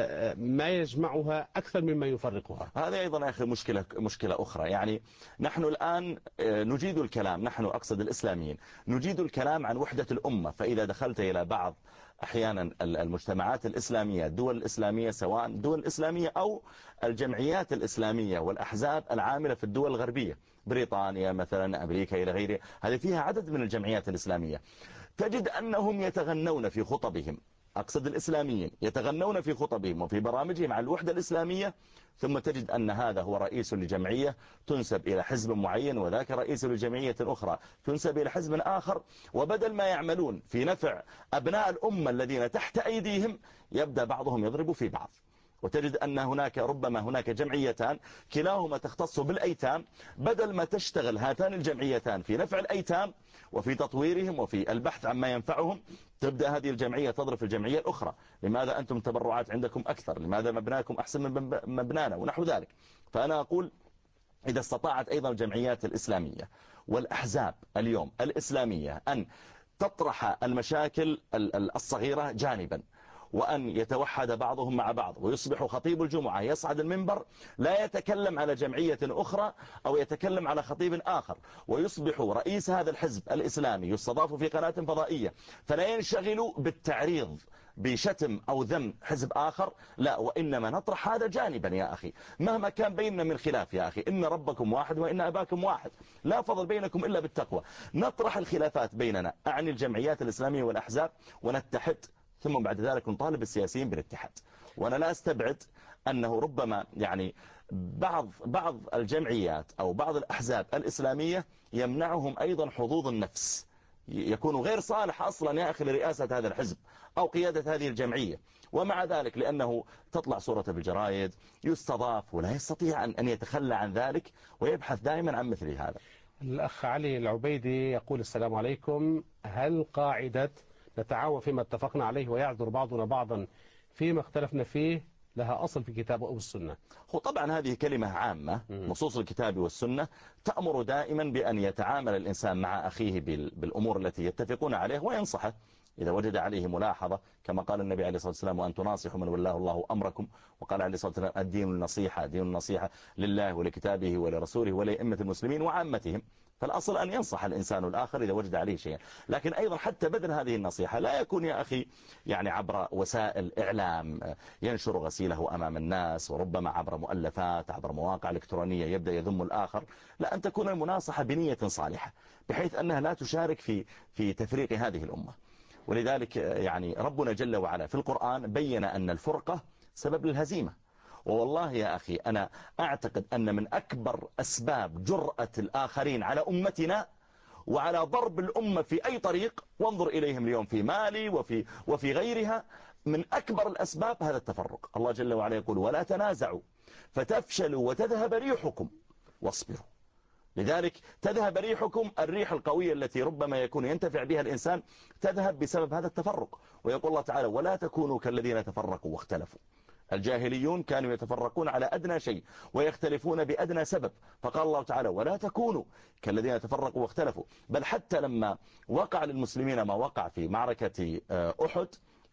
ما يجمعها أكثر مما يفرقها؟ هذا أيضا يا أخي مشكلة أخرى. يعني نحن الآن نجيد الكلام، نحن أقصد الإسلاميين، نجيد الكلام عن وحدة الأمة. فإذا دخلت إلى بعض أحيانا المجتمعات الإسلامية، الدول الإسلامية، سواء الدول الإسلامية أو الجمعيات الإسلامية والأحزاب العاملة في الدول الغربية، بريطانيا مثلا، أمريكا إلى غيره، هذه فيها عدد من الجمعيات الإسلامية، تجد أنهم يتغنون في خطبهم، أقصد الإسلاميين يتغنون في خطبهم وفي برامجهم عن الوحدة الإسلامية، ثم تجد أن هذا هو رئيس لجمعية تنسب إلى حزب معين، وذاك رئيس لجمعية أخرى تنسب إلى حزب آخر، وبدل ما يعملون في نفع أبناء الأمة الذين تحت أيديهم يبدأ بعضهم يضرب في بعض. وتجد أن ربما هناك جمعيتان كلاهما تختص بالأيتام، بدل ما تشتغل هاتان الجمعيتان في نفع الأيتام وفي تطويرهم وفي البحث عن ما ينفعهم، تبدأ هذه الجمعية تضرب الجمعية الأخرى: لماذا أنتم تبرعات عندكم أكثر؟ لماذا مبناكم أحسن من مبنانا؟ ونحو ذلك. فأنا أقول إذا استطاعت أيضا الجمعيات الإسلامية والأحزاب اليوم الإسلامية أن تطرح المشاكل الصغيرة جانبا، وأن يتوحد بعضهم مع بعض، ويصبح خطيب الجمعة يصعد المنبر لا يتكلم على جمعية أخرى أو يتكلم على خطيب آخر، ويصبح رئيس هذا الحزب الإسلامي يستضاف في قناة فضائية فلا ينشغل بالتعريض بشتم أو ذم حزب آخر، لا، وإنما نطرح هذا جانبا يا أخي، مهما كان بيننا من خلاف يا أخي، إن ربكم واحد وإن أباكم واحد، لا فضل بينكم إلا بالتقوى. نطرح الخلافات بيننا عن الجمعيات الإسلامية والأحزاب ونتحد، ثم بعد ذلك نطالب السياسيين بالاتحاد. وأنا لا أستبعد أنه ربما يعني بعض الجمعيات أو بعض الأحزاب الإسلامية يمنعهم أيضا حظوظ النفس، يكون غير صالح أصلا يا أخي لرئاسة هذا الحزب أو قيادة هذه الجمعية، ومع ذلك لأنه تطلع صورة بالجرائد يستضاف ولا يستطيع أن يتخلى عن ذلك، ويبحث دائما عن مثل هذا. الأخ علي العبيدي يقول: السلام عليكم، هل قاعدة نتعاون فيما اتفقنا عليه ويعذر بعضنا بعضا فيما اختلفنا فيه لها أصل في كتاب أو السنة؟ هو طبعا هذه كلمة عامة، نصوص الكتاب والسنة تأمر دائما بأن يتعامل الإنسان مع أخيه بالأمور التي يتفقون عليه وينصحه إذا وجد عليه ملاحظة، كما قال النبي عليه الصلاة والسلام: وأن تناصحوا من والله الله أمركم. وقال عليه الصلاة والسلام: الدين النصيحة، دين النصيحة لله ولكتابه ولرسوله ولأئمة المسلمين وعامتهم. فالأصل أن ينصح الإنسان الآخر إذا وجد عليه شيئا، لكن أيضا حتى بدل هذه النصيحة لا يكون يا أخي يعني عبر وسائل إعلام ينشر غسيله أمام الناس، وربما عبر مؤلفات، عبر مواقع إلكترونية يبدأ يذم الآخر. لا، أن تكون المناصحة بنية صالحة بحيث أنها لا تشارك في تفريق هذه الأمة. ولذلك يعني ربنا جل وعلا في القرآن بين أن الفرقة سبب للهزيمة. والله يا أخي أنا أعتقد أن من أكبر أسباب جرأة الآخرين على أمتنا وعلى ضرب الأمة في أي طريق، وانظر إليهم اليوم في مالي وفي غيرها، من أكبر الأسباب هذا التفرق. الله جل وعلا يقول: ولا تنازعوا فتفشلوا وتذهب ريحكم واصبروا. لذلك تذهب ريحكم، الريح القوية التي ربما يكون ينتفع بها الإنسان تذهب بسبب هذا التفرق. ويقول الله تعالى: ولا تكونوا كالذين تفرقوا واختلفوا. الجاهليون كانوا يتفرقون على أدنى شيء ويختلفون بأدنى سبب، فقال الله تعالى: ولا تكونوا كالذين تفرقوا واختلفوا. بل حتى لما وقع للمسلمين ما وقع في معركة أحد،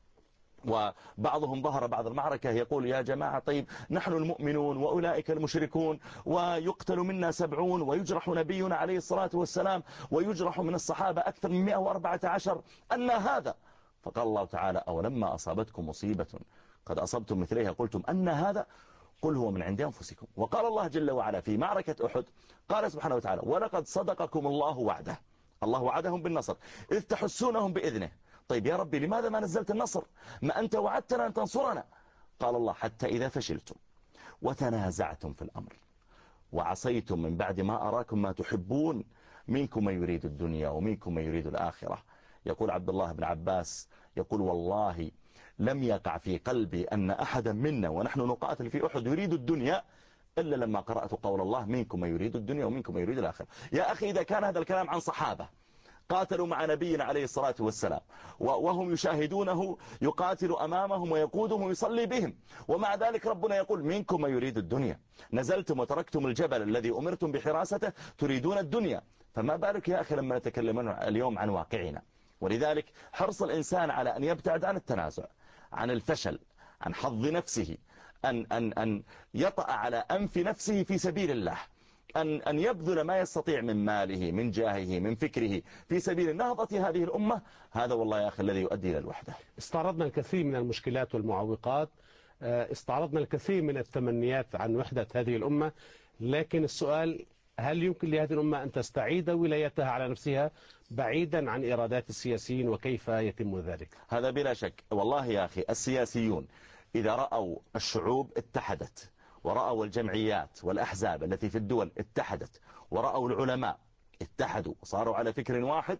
وبعضهم ظهر بعض المعركة يقول: يا جماعة طيب نحن المؤمنون وأولئك المشركون، ويقتل منا 70 ويجرح نبينا عليه الصلاة والسلام ويجرح من الصحابة أكثر من 114، أن هذا؟ فقال الله تعالى: أولما أصابتكم مصيبة قد أصبتم مثليها قلتم أن هذا قل هو من عند أنفسكم. وقال الله جل وعلا في معركة أحد قال سبحانه وتعالى ولقد صدقكم الله وعده، الله وعدهم بالنصر إذ تحسونهم بإذنه. طيب يا ربي لماذا ما نزلت النصر؟ ما أنت وعدتنا أن تنصرنا. قال الله حتى إذا فشلتم وتنازعتم في الأمر وعصيتم من بعد ما أراكم ما تحبون منكم من يريد الدنيا ومنكم من يريد الآخرة. يقول عبد الله بن عباس يقول والله لم يقع في قلبي أن أحدا منا ونحن نقاتل في أحد يريد الدنيا إلا لما قرأت قول الله منكم من يريد الدنيا ومنكم من يريد الآخرة. يا أخي إذا كان هذا الكلام عن صحابة قاتلوا مع نبينا عليه الصلاة والسلام وهم يشاهدونه يقاتل أمامهم ويقودهم ويصلي بهم، ومع ذلك ربنا يقول منكم من يريد الدنيا، نزلتم وتركتم الجبل الذي أمرتم بحراسته تريدون الدنيا، فما بالك يا أخي لما نتكلم اليوم عن واقعنا. ولذلك حرص الإنسان على أن يبتعد عن التنازع، عن الفشل، عن حظ نفسه، أن يطأ على أنف نفسه في سبيل الله، أن يبذل ما يستطيع من ماله من جاهه من فكره في سبيل نهضة هذه الأمة. هذا والله يا أخي الذي يؤدي إلى الوحدة. استعرضنا الكثير من المشكلات والمعوقات، استعرضنا الكثير من التمنيات عن وحدة هذه الأمة، لكن السؤال هل يمكن لهذه الأمة أن تستعيد ولايتها على نفسها بعيدا عن إرادات السياسيين، وكيف يتم ذلك؟ هذا بلا شك. والله يا أخي السياسيون إذا رأوا الشعوب اتحدت ورأوا الجمعيات والأحزاب التي في الدول اتحدت ورأوا العلماء اتحدوا وصاروا على فكر واحد،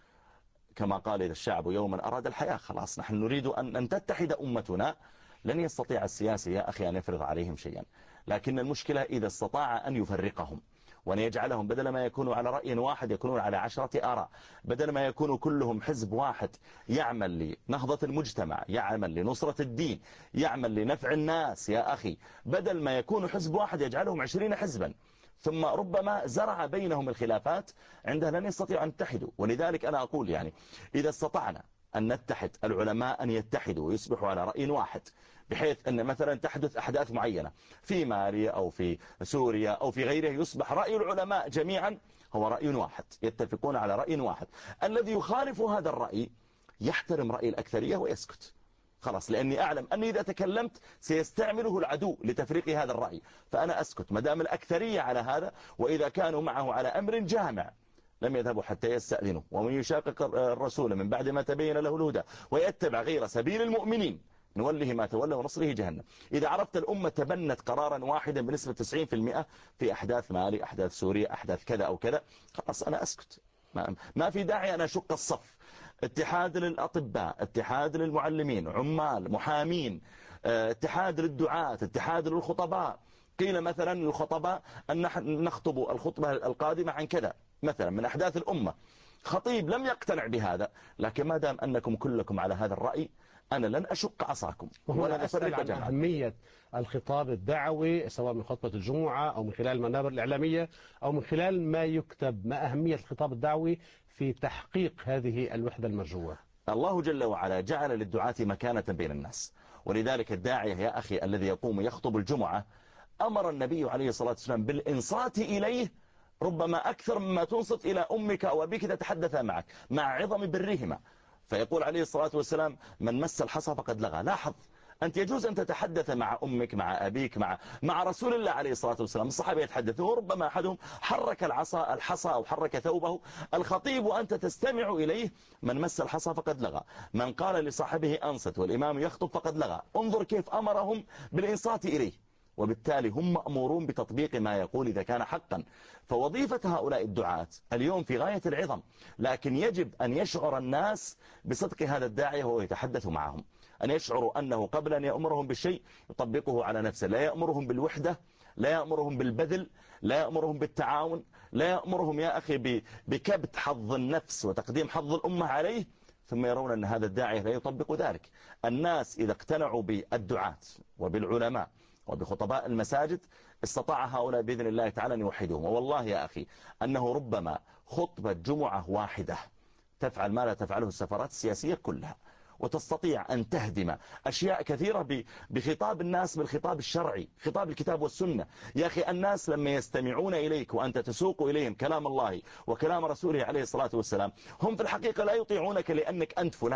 كما قال إذا الشعب يوما أراد الحياة، خلاص نحن نريد أن تتحد أمتنا، لن يستطيع السياسي يا أخي أن يفرض عليهم شيئا. لكن المشكلة إذا استطاع أن يفرقهم وأن يجعلهم بدل ما يكونوا على رأي واحد يكونون على 10 آراء، بدل ما يكونوا كلهم حزب واحد يعمل لنهضة المجتمع، يعمل لنصرة الدين، يعمل لنفع الناس يا أخي، بدل ما يكونوا حزب واحد يجعلهم 20 حزبا، ثم ربما زرع بينهم الخلافات، عندها لن يستطيعوا أن يتحدوا. ولذلك أنا أقول يعني إذا استطعنا أن نتحد، العلماء أن يتحدوا ويصبحوا على رأي واحد، بحيث أن مثلا تحدث أحداث معينة في مالي أو في سوريا أو في غيره، يصبح رأي العلماء جميعا هو رأي واحد، يتفقون على رأي واحد، الذي يخالف هذا الرأي يحترم رأي الأكثرية ويسكت، خلاص، لأني أعلم أني إذا تكلمت سيستعمله العدو لتفريق هذا الرأي، فأنا أسكت مدام الأكثرية على هذا. وإذا كانوا معه على أمر جامع لم يذهبوا حتى يستأذنوا، ومن يشاقق الرسول من بعد ما تبين له الهدى ويتبع غير سبيل المؤمنين نوله ما تولى ونصره جهنم. إذا عرفت الأمة تبنت قرارا واحدا بنسبة 90% في أحداث مالي، أحداث سوريا، أحداث كذا أو كذا، خلاص أنا أسكت، ما في داعي أن أشق الصف. اتحاد للأطباء، اتحاد للمعلمين، عمال، محامين، اتحاد للدعاة، اتحاد للخطباء. قيل مثلا للخطباء أن نخطب الخطبة القادمة عن كذا مثلا من أحداث الأمة، خطيب لم يقتنع بهذا، لكن ما دام أنكم كلكم على هذا الرأي أنا لن أشق عصاكم ولا أسأل عن أهمية الخطاب الدعوي سواء من خطبة الجمعة أو من خلال المنابر الإعلامية أو من خلال ما يكتب، ما أهمية الخطاب الدعوي في تحقيق هذه الوحدة المرجوة؟ الله جل وعلا جعل للدعاة مكانة بين الناس، ولذلك الداعية يا أخي الذي يقوم يخطب الجمعة أمر النبي عليه الصلاة والسلام بالإنصات إليه ربما أكثر مما تنصت إلى أمك أو أبيك تتحدث معك، مع عظم برهما. فيقول عليه الصلاة والسلام من مس الحصى فقد لغى. لاحظ أنت يجوز أن تتحدث مع أمك، مع أبيك، مع رسول الله عليه الصلاة والسلام، الصحابة يتحدثون وربما أحدهم حرك الحصى أو حرك ثوبه، الخطيب وأنت تستمع إليه من مس الحصى فقد لغى. من قال لصاحبه أنصت والإمام يخطب فقد لغى. انظر كيف أمرهم بالإنصات إليه، وبالتالي هم مأمورون بتطبيق ما يقول إذا كان حقا. فوظيفة هؤلاء الدعاة اليوم في غاية العظم، لكن يجب أن يشعر الناس بصدق هذا الداعية وهو يتحدث معهم، أن يشعروا أنه قبل أن يأمرهم بالشيء يطبقه على نفسه، لا يأمرهم بالوحدة، لا يأمرهم بالبذل، لا يأمرهم بالتعاون، لا يأمرهم يا أخي بكبت حظ النفس وتقديم حظ الأمة عليه، ثم يرون أن هذا الداعية لا يطبق ذلك. الناس إذا اقتنعوا بالدعاة وبالعلماء وبخطباء المساجد استطاع هؤلاء بإذن الله تعالى أن يوحدهم. والله يا أخي أنه ربما خطبة جمعة واحدة تفعل ما لا تفعله السفارات السياسية كلها، وتستطيع أن تهدم أشياء كثيرة بخطاب الناس بالخطاب الشرعي، خطاب الكتاب والسنة. يا أخي الناس لما يستمعون إليك وأنت تسوق إليهم كلام الله وكلام رسوله عليه الصلاة والسلام، هم في الحقيقة لا يطيعونك لأنك أنت فلان،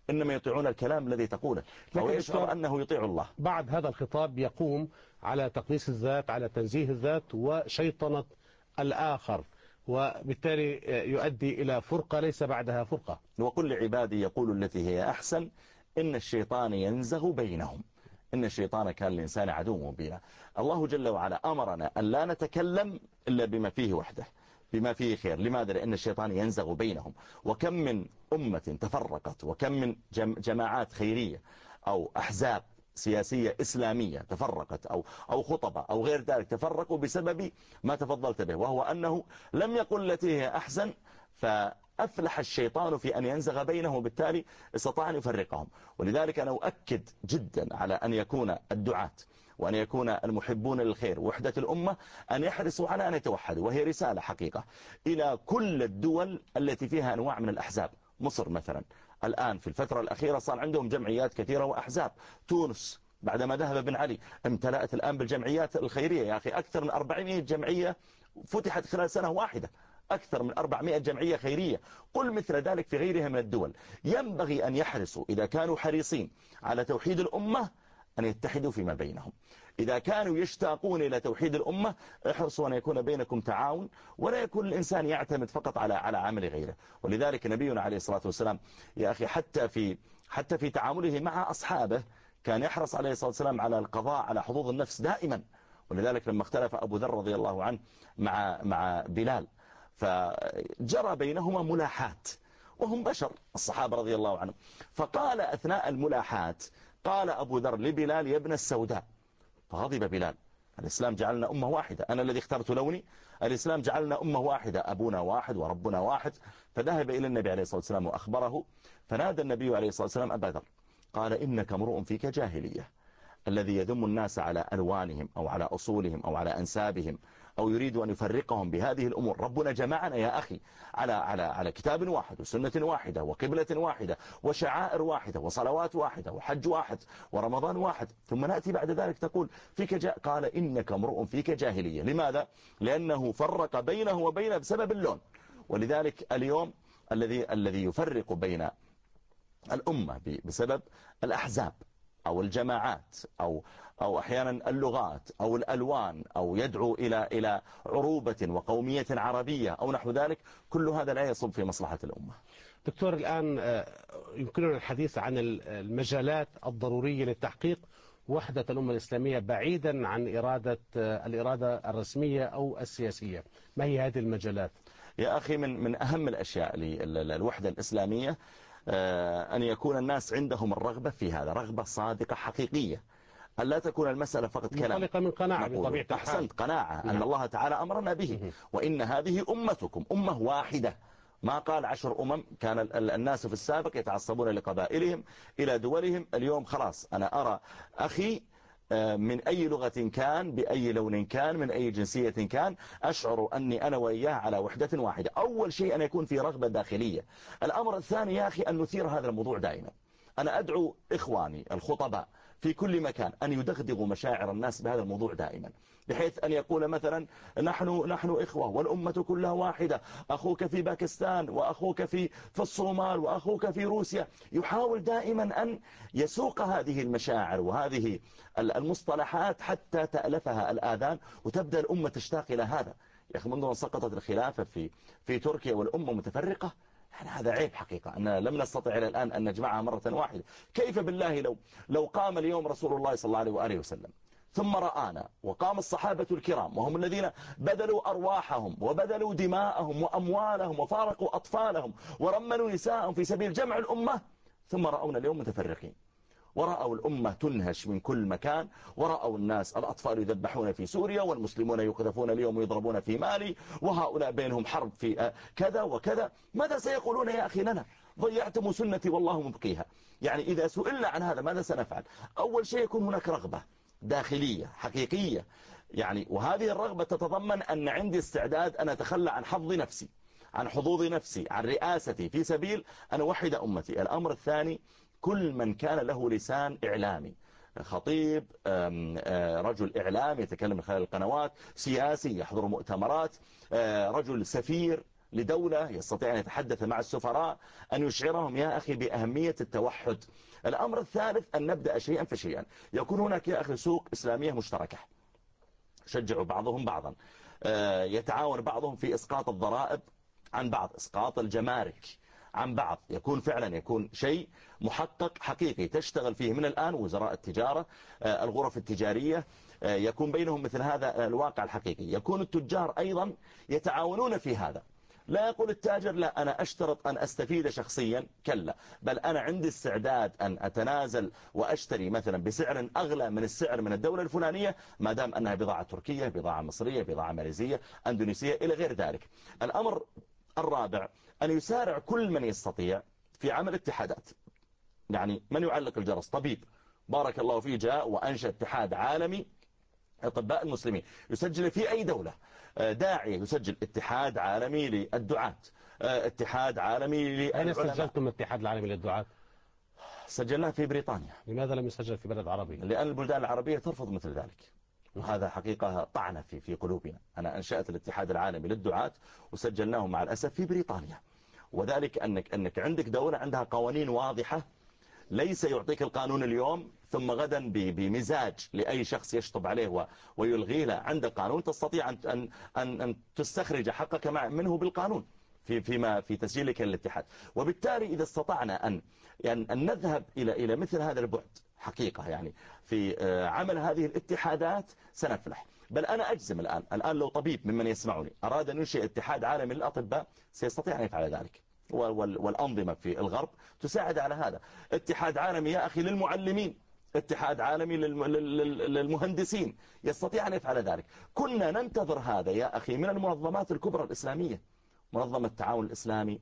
إنما يطيعون الكلام الذي تقوله، فهو يشعر أنه يطيع الله. بعد هذا الخطاب يقوم على تقديس الذات، على تنزيه الذات وشيطنة الآخر، وبالتالي يؤدي إلى فرقة ليس بعدها فرقة. وقل لعبادي يقول التي هي أحسن إن الشيطان ينزغ بينهم، إن الشيطان كان الإنسان عدو مبينا. الله جل وعلا أمرنا أن لا نتكلم إلا بما فيه وحده، بما فيه خير. لماذا؟ لأن الشيطان ينزغ بينهم. وكم من أمة تفرقت، وكم من جماعات خيرية أو أحزاب سياسية إسلامية تفرقت، أو خطبة أو غير ذلك تفرقوا بسبب ما تفضلت به، وهو أنه لم يقل التي هي أحسن، فأفلح الشيطان في أن ينزغ بينهم، وبالتالي استطاع أن يفرقهم. ولذلك أنا أؤكد جدا على أن يكون الدعاة وأن يكون المحبون للخير وحدة الأمة أن يحرصوا على أن يتوحدوا، وهي رسالة حقيقة إلى كل الدول التي فيها أنواع من الأحزاب. مصر مثلا الآن في الفترة الأخيرة صار عندهم جمعيات كثيرة وأحزاب. تونس بعدما ذهب بن علي امتلأت الآن بالجمعيات الخيرية. يا أخي أكثر من 400 جمعية فتحت خلال سنة واحدة، أكثر من 400 جمعية خيرية. قل مثل ذلك في غيرها من الدول. ينبغي أن يحرصوا إذا كانوا حريصين على توحيد الأمة أن يتحدوا فيما بينهم. إذا كانوا يشتاقون إلى توحيد الأمة احرصوا أن يكون بينكم تعاون، ولا يكون الإنسان يعتمد فقط على عمل غيره. ولذلك نبينا عليه الصلاة والسلام يا أخي حتى في تعامله مع أصحابه كان يحرص عليه الصلاة والسلام على القضاء على حظوظ النفس دائما. ولذلك لما اختلف أبو ذر رضي الله عنه مع بلال، فجرى بينهما ملاحات، وهم بشر الصحابة رضي الله عنهم. فقال أثناء الملاحات، قال أبو ذر لبلال يا ابن السوداء، فغضب بلال. الإسلام جعلنا أمة واحدة، أنا الذي اخترت لوني؟ الإسلام جعلنا أمة واحدة، أبونا واحد وربنا واحد. فذهب إلى النبي عليه الصلاة والسلام وأخبره، فنادى النبي عليه الصلاة والسلام أبا ذر قال إنك امرؤ فيك جاهلية. الذي يذم الناس على ألوانهم أو على أصولهم أو على أنسابهم أو يريد أن يفرقهم بهذه الأمور. ربنا جمعنا يا أخي على كتاب واحد وسنة واحدة وقبلة واحدة وشعائر واحدة وصلوات واحدة وحج واحد ورمضان واحد، ثم نأتي بعد ذلك تقول فيك قال إنك امرؤ فيك جاهلية. لماذا؟ لأنه فرق بينه وبينه بسبب اللون. ولذلك اليوم الذي يفرق بين الأمة بسبب الأحزاب أو الجماعات أو أحيانا اللغات أو الألوان أو يدعو إلى عروبة وقومية عربية أو نحو ذلك، كل هذا لا يصب في مصلحة الأمة. دكتور، الآن يمكننا الحديث عن المجالات الضرورية لتحقيق وحدة الأمة الإسلامية بعيدا عن الإرادة الرسمية أو السياسية. ما هي هذه المجالات؟ يا أخي من أهم الأشياء للوحدة الإسلامية أن يكون الناس عندهم الرغبة في هذا، رغبة صادقة حقيقية، أن لا تكون المسألة فقط كلام منطلقة من قناعة بطبيعة الحال. أحسنت، قناعة أن الله تعالى أمرنا به، وإن هذه أمتكم أمة واحدة. ما قال 10 كان الناس في السابق يتعصبون لقبائلهم إلى دولهم. اليوم خلاص أنا أرى أخي من أي لغة كان، بأي لون كان، من أي جنسية كان، أشعر أني أنا وإياه على وحدة واحدة. أول شيء أن يكون في رغبة داخلية. الأمر الثاني يا أخي أن نثير هذا الموضوع دائما. أنا أدعو إخواني الخطباء في كل مكان أن يدغدغوا مشاعر الناس بهذا الموضوع دائما، بحيث أن يقول مثلا نحن إخوة والأمة كلها واحدة، أخوك في باكستان وأخوك في الصومال وأخوك في روسيا. يحاول دائما أن يسوق هذه المشاعر وهذه المصطلحات حتى تألفها الآذان وتبدأ الأمة تشتاق إلى هذا. يا أخي منذ أن سقطت الخلافة في تركيا والأمة متفرقة، هذا عيب حقيقة أننا لم نستطع إلى الآن أن نجمعها مرة واحدة. كيف بالله لو قام اليوم رسول الله صلى الله عليه وآله وسلم ثم رآنا، وقام الصحابة الكرام وهم الذين بذلوا أرواحهم وبذلوا دماءهم وأموالهم وفارقوا أطفالهم ورملوا نساءهم في سبيل جمع الأمة، ثم رأونا اليوم متفرقين، ورأوا الأمة تنهش من كل مكان، ورأوا الناس الأطفال يذبحون في سوريا والمسلمون يقذفون اليوم ويضربون في مالي، وهؤلاء بينهم حرب في كذا وكذا. ماذا سيقولون يا أخي لنا؟ ضيعتم سنتي والله مبقيها. يعني إذا سئلنا عن هذا ماذا سنفعل؟ أول شيء يكون هناك رغبة داخلية حقيقية، يعني وهذه الرغبة تتضمن أن عندي استعداد أن أتخلى عن حظ نفسي، عن حظوظ نفسي، عن رئاستي في سبيل أن أوحد أمتي. الأمر الثاني، كل من كان له لسان إعلامي، خطيب، رجل إعلام يتكلم من خلال القنوات، سياسي يحضر مؤتمرات، رجل سفير لدولة يستطيع أن يتحدث مع السفراء أن يشعرهم يا أخي بأهمية التوحد. الأمر الثالث أن نبدأ شيئا فشيئا. يكون هناك يا أخي سوق إسلامية مشتركة، شجعوا بعضهم بعضا، يتعاون بعضهم في إسقاط الضرائب عن بعض، إسقاط الجمارك عن بعض، يكون شيء محقق حقيقي تشتغل فيه من الآن وزراء التجارة، الغرف التجارية، يكون بينهم مثل هذا الواقع الحقيقي. يكون التجار أيضا يتعاونون في هذا. لا يقول التاجر لا أنا أشترط أن أستفيد شخصيا، كلا، بل أنا عندي استعداد أن أتنازل وأشتري مثلا بسعر أغلى من السعر من الدولة الفلانية ما دام أنها بضاعة تركية، بضاعة مصرية، بضاعة ماليزية، أندونيسية إلى غير ذلك. الأمر الرابع أن يسارع كل من يستطيع في عمل اتحادات. يعني من يعلق الجرس؟ طبيب بارك الله فيه جاء وأنشأ اتحاد عالمي أطباء المسلمين، يسجل في أي دولة. داعية يسجل اتحاد عالمي للدعاة، اتحاد عالمي للعلماء. أين سجلتم الاتحاد العالمي للدعاة؟ سجلناه في بريطانيا. لماذا لم يسجل في بلد عربي؟ لأن البلدان العربية ترفض مثل ذلك، وهذا حقيقة طعنة في قلوبنا. أنا أنشأت الاتحاد العالمي للدعاة وسجلناه مع الأسف في بريطانيا، وذلك أنك عندك دولة عندها قوانين واضحة، ليس يعطيك القانون اليوم ثم غدا بمزاج لأي شخص يشطب عليه ويلغيه. لا، عند القانون تستطيع أن تستخرج حقك منه بالقانون في تسجيلك للاتحاد. وبالتالي إذا استطعنا أن نذهب إلى مثل هذا البعد حقيقة، يعني في عمل هذه الاتحادات سنفلح. بل أنا أجزم الآن لو طبيب ممن يسمعني أراد أن ينشئ اتحاد عالمي للأطباء سيستطيع أن يفعل ذلك، والأنظمة في الغرب تساعد على هذا. اتحاد عالمي يا أخي للمعلمين، اتحاد عالمي للمهندسين، يستطيع أن يفعل ذلك. كنا ننتظر هذا يا أخي من المنظمات الكبرى الإسلامية، منظمة التعاون الإسلامي،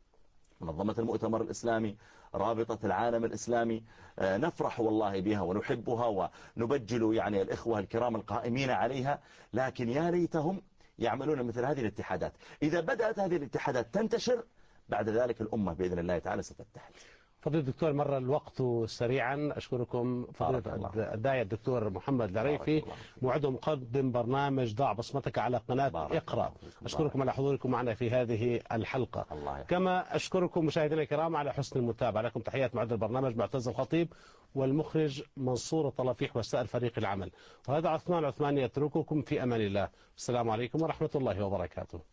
منظمة المؤتمر الإسلامي، رابطة العالم الإسلامي. نفرح والله بها ونحبها ونبجل يعني الإخوة الكرام القائمين عليها، لكن يا ليتهم يعملون مثل هذه الاتحادات. إذا بدأت هذه الاتحادات تنتشر بعد ذلك الأمة بإذن الله تعالى ستتحد. فضيلة الدكتور، مر الوقت سريعا. أشكركم فضيلة الداعية الدكتور محمد العريفي، موعد مقدم برنامج ضع بصمتك على قناة اقرأ. أشكركم على حضوركم معنا في هذه الحلقة، كما أشكركم مشاهدينا الكرام على حسن المتابعة. لكم تحيات معد البرنامج معتز الخطيب والمخرج منصور الطلافيح وسائر فريق العمل، وهذا عثمان العثماني يترككم في أمان الله. السلام عليكم ورحمة الله وبركاته.